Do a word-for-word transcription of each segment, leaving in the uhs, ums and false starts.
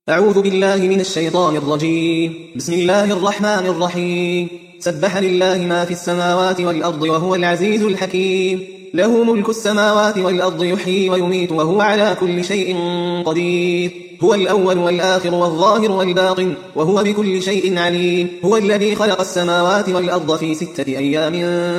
أعوذ بالله من الشيطان الرجيم. بسم الله الرحمن الرحيم. سبح لله ما في السماوات والأرض وهو العزيز الحكيم. له ملك السماوات والأرض يحيي ويميت وهو على كل شيء قدير. هو الأول والآخر والظاهر والباطن وهو بكل شيء عليم. هو الذي خلق السماوات والأرض في ستة أيام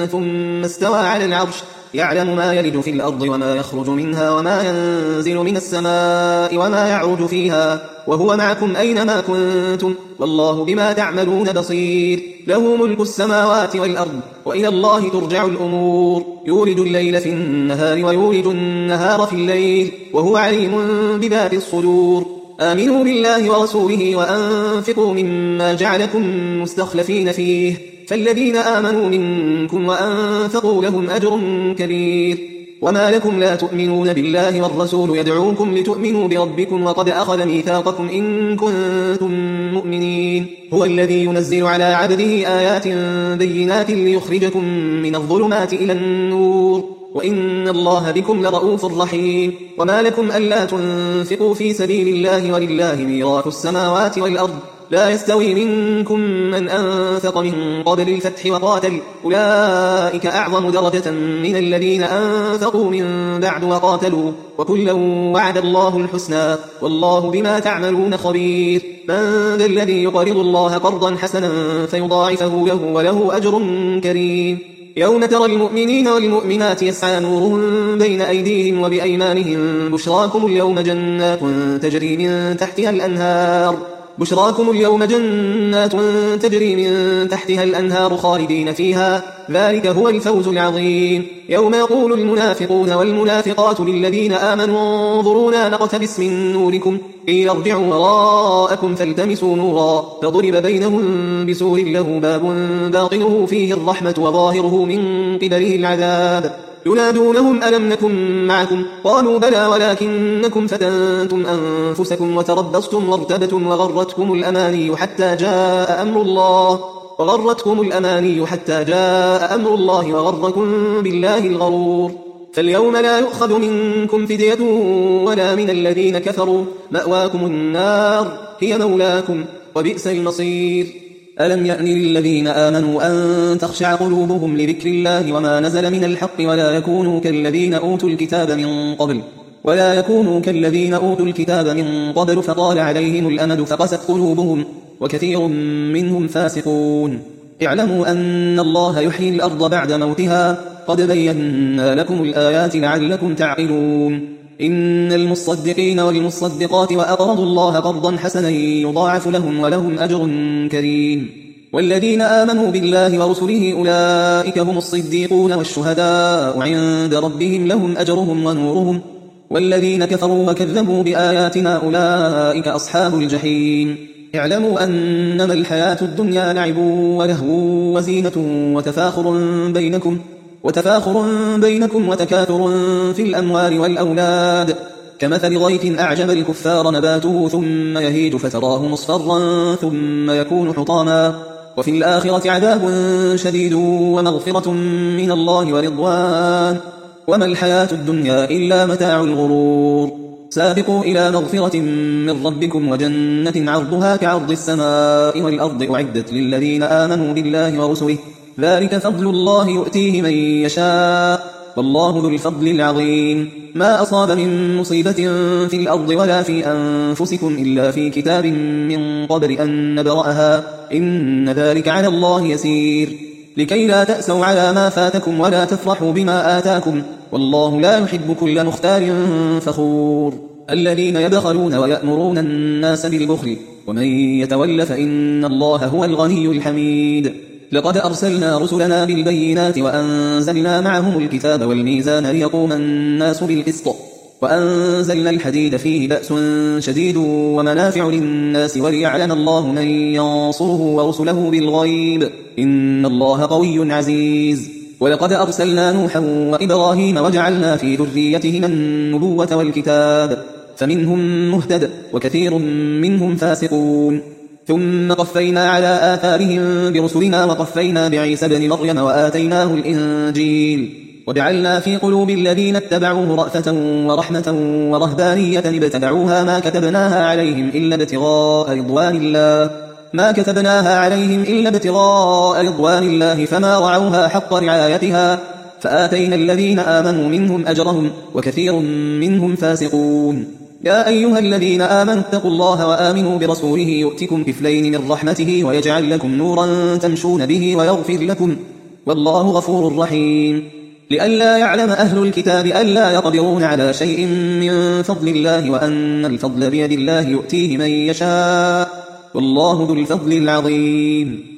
ثم استوى على العرش يعلم ما يلج في الأرض وما يخرج منها وما ينزل من السماء وما يعرج فيها وهو معكم أينما كنتم والله بما تعملون بصير. له ملك السماوات والأرض وإلى الله ترجع الأمور. يولج الليل في النهار ويولج النهار في الليل وهو عليم بذات الصدور. آمنوا بالله ورسوله وأنفقوا مما جعلكم مستخلفين فيه فالذين آمنوا منكم وأنفقوا لهم أجر كبير. وما لكم لا تؤمنون بالله والرسول يدعوكم لتؤمنوا بربكم وقد أخذ ميثاقكم إن كنتم مؤمنين. هو الذي ينزل على عبده آيات بينات ليخرجكم من الظلمات إلى النور وإن الله بكم لرؤوف رحيم. وما لكم ألا تنفقوا في سبيل الله ولله ميراث السماوات والأرض لا يستوي منكم من أنفق من قبل الفتح وقاتل أولئك أعظم درجة من الذين أنفقوا من بعد وقاتلوا وكلا وعد الله الحسنى والله بما تعملون خبير. من ذا الذي يقرض الله قرضا حسنا فيضاعفه له وله أجر كريم. يوم ترى المؤمنين والمؤمنات يسعى نورهم بين أيديهم وبأيمانهم بشراكم اليوم جنات تجري من تحتها الأنهار بشراكم اليوم جنات تجري من تحتها الأنهار خالدين فيها ذلك هو الفوز العظيم. يوم يقول المنافقون والمنافقات للذين آمنوا انظرونا نقتبس من نوركم قيل ارجعوا وراءكم فالتمسوا نورا فضرب بينهم بسور له باب باطنه فيه الرحمة وظاهره من قبله العذاب. ينادونهم ألم نكن معكم قالوا بلى ولكنكم فتنتم أنفسكم وتربصتم وارتبتم وغرتكم الأماني حتى جاء أمر الله وغرتكم الأماني حتى جاء أمر الله وغركم بالله الغرور. فاليوم لا يؤخذ منكم فدية ولا من الذين كفروا مأواكم النار هي مولاكم وبئس المصير. ألم يأن للذين آمنوا أن تخشع قلوبهم لذكر الله وما نزل من الحق ولا يكونوا كالذين أوتوا الكتاب من قبل ولا يكونوا كالذين أوتوا الكتاب من قبل فطال عليهم الأمد فقست قلوبهم وكثير منهم فاسقون. اعلموا أن الله يحيي الأرض بعد موتها قد بينا لكم الآيات لعلكم تعقلون. إن المصدقين والمصدقات وأقرضوا الله قرضا حسنا يضاعف لهم ولهم أجر كريم. والذين آمنوا بالله ورسله أولئك هم الصديقون والشهداء عند ربهم لهم أجرهم ونورهم والذين كفروا وكذبوا بآياتنا أولئك أصحاب الجحيم. اعلموا أنما الحياة الدنيا لعب ولهو وزينة وتفاخر بينكم وتفاخر بينكم وتكاثر في الأموال والأولاد كمثل غيث أعجب الكفار نباته ثم يهيج فتراه مصفرا ثم يكون حطاما وفي الآخرة عذاب شديد ومغفرة من الله ورضوان وما الحياة الدنيا إلا متاع الغرور. سابقوا إلى مغفرة من ربكم وجنة عرضها كعرض السماء والأرض أعدت للذين آمنوا بالله ورسله ذلك فضل الله يؤتيه من يشاء والله ذو الفضل العظيم. ما أصاب من مصيبة في الأرض ولا في أنفسكم إلا في كتاب من قبل أن نبرأها إن ذلك على الله يسير. لكي لا تأسوا على ما فاتكم ولا تفرحوا بما آتاكم والله لا يحب كل مختال فخور. الذين يبخلون ويأمرون الناس بالبخل ومن يتول فإن الله هو الغني الحميد. لقد أرسلنا رسلنا بالبينات وأنزلنا معهم الكتاب والميزان ليقوم الناس بالقسط وأنزلنا الحديد فيه بأس شديد ومنافع للناس وليعلم الله من ينصره ورسله بالغيب إن الله قوي عزيز. ولقد أرسلنا نوحا وإبراهيم وجعلنا في ذريتهما النبوة والكتاب فمنهم مهتد وكثير منهم فاسقون. ثم قفينا على آثارهم برسلنا وقفينا بعيسى بن مريم وآتيناه الإنجيل وجعلنا في قلوب الذين اتبعوه رأفة ورحمة ورهبانية ابتدعوها ما كتبناها عليهم إلا ابتغاء رضوان الله ما كتبناها عليهم إلا ابتغاء رضوان الله فما رعوها حق رعايتها فآتينا الذين آمنوا منهم أجرهم وكثير منهم فاسقون. يا أيها الذين آمنوا اتقوا الله وآمنوا برسوله يؤتكم كفلين من رحمته ويجعل لكم نورا تمشون به ويغفر لكم والله غفور رحيم. لئلا يعلم أهل الكتاب ألا يقدرون على شيء من فضل الله وأن الفضل بيد الله يؤتيه من يشاء والله ذو الفضل العظيم.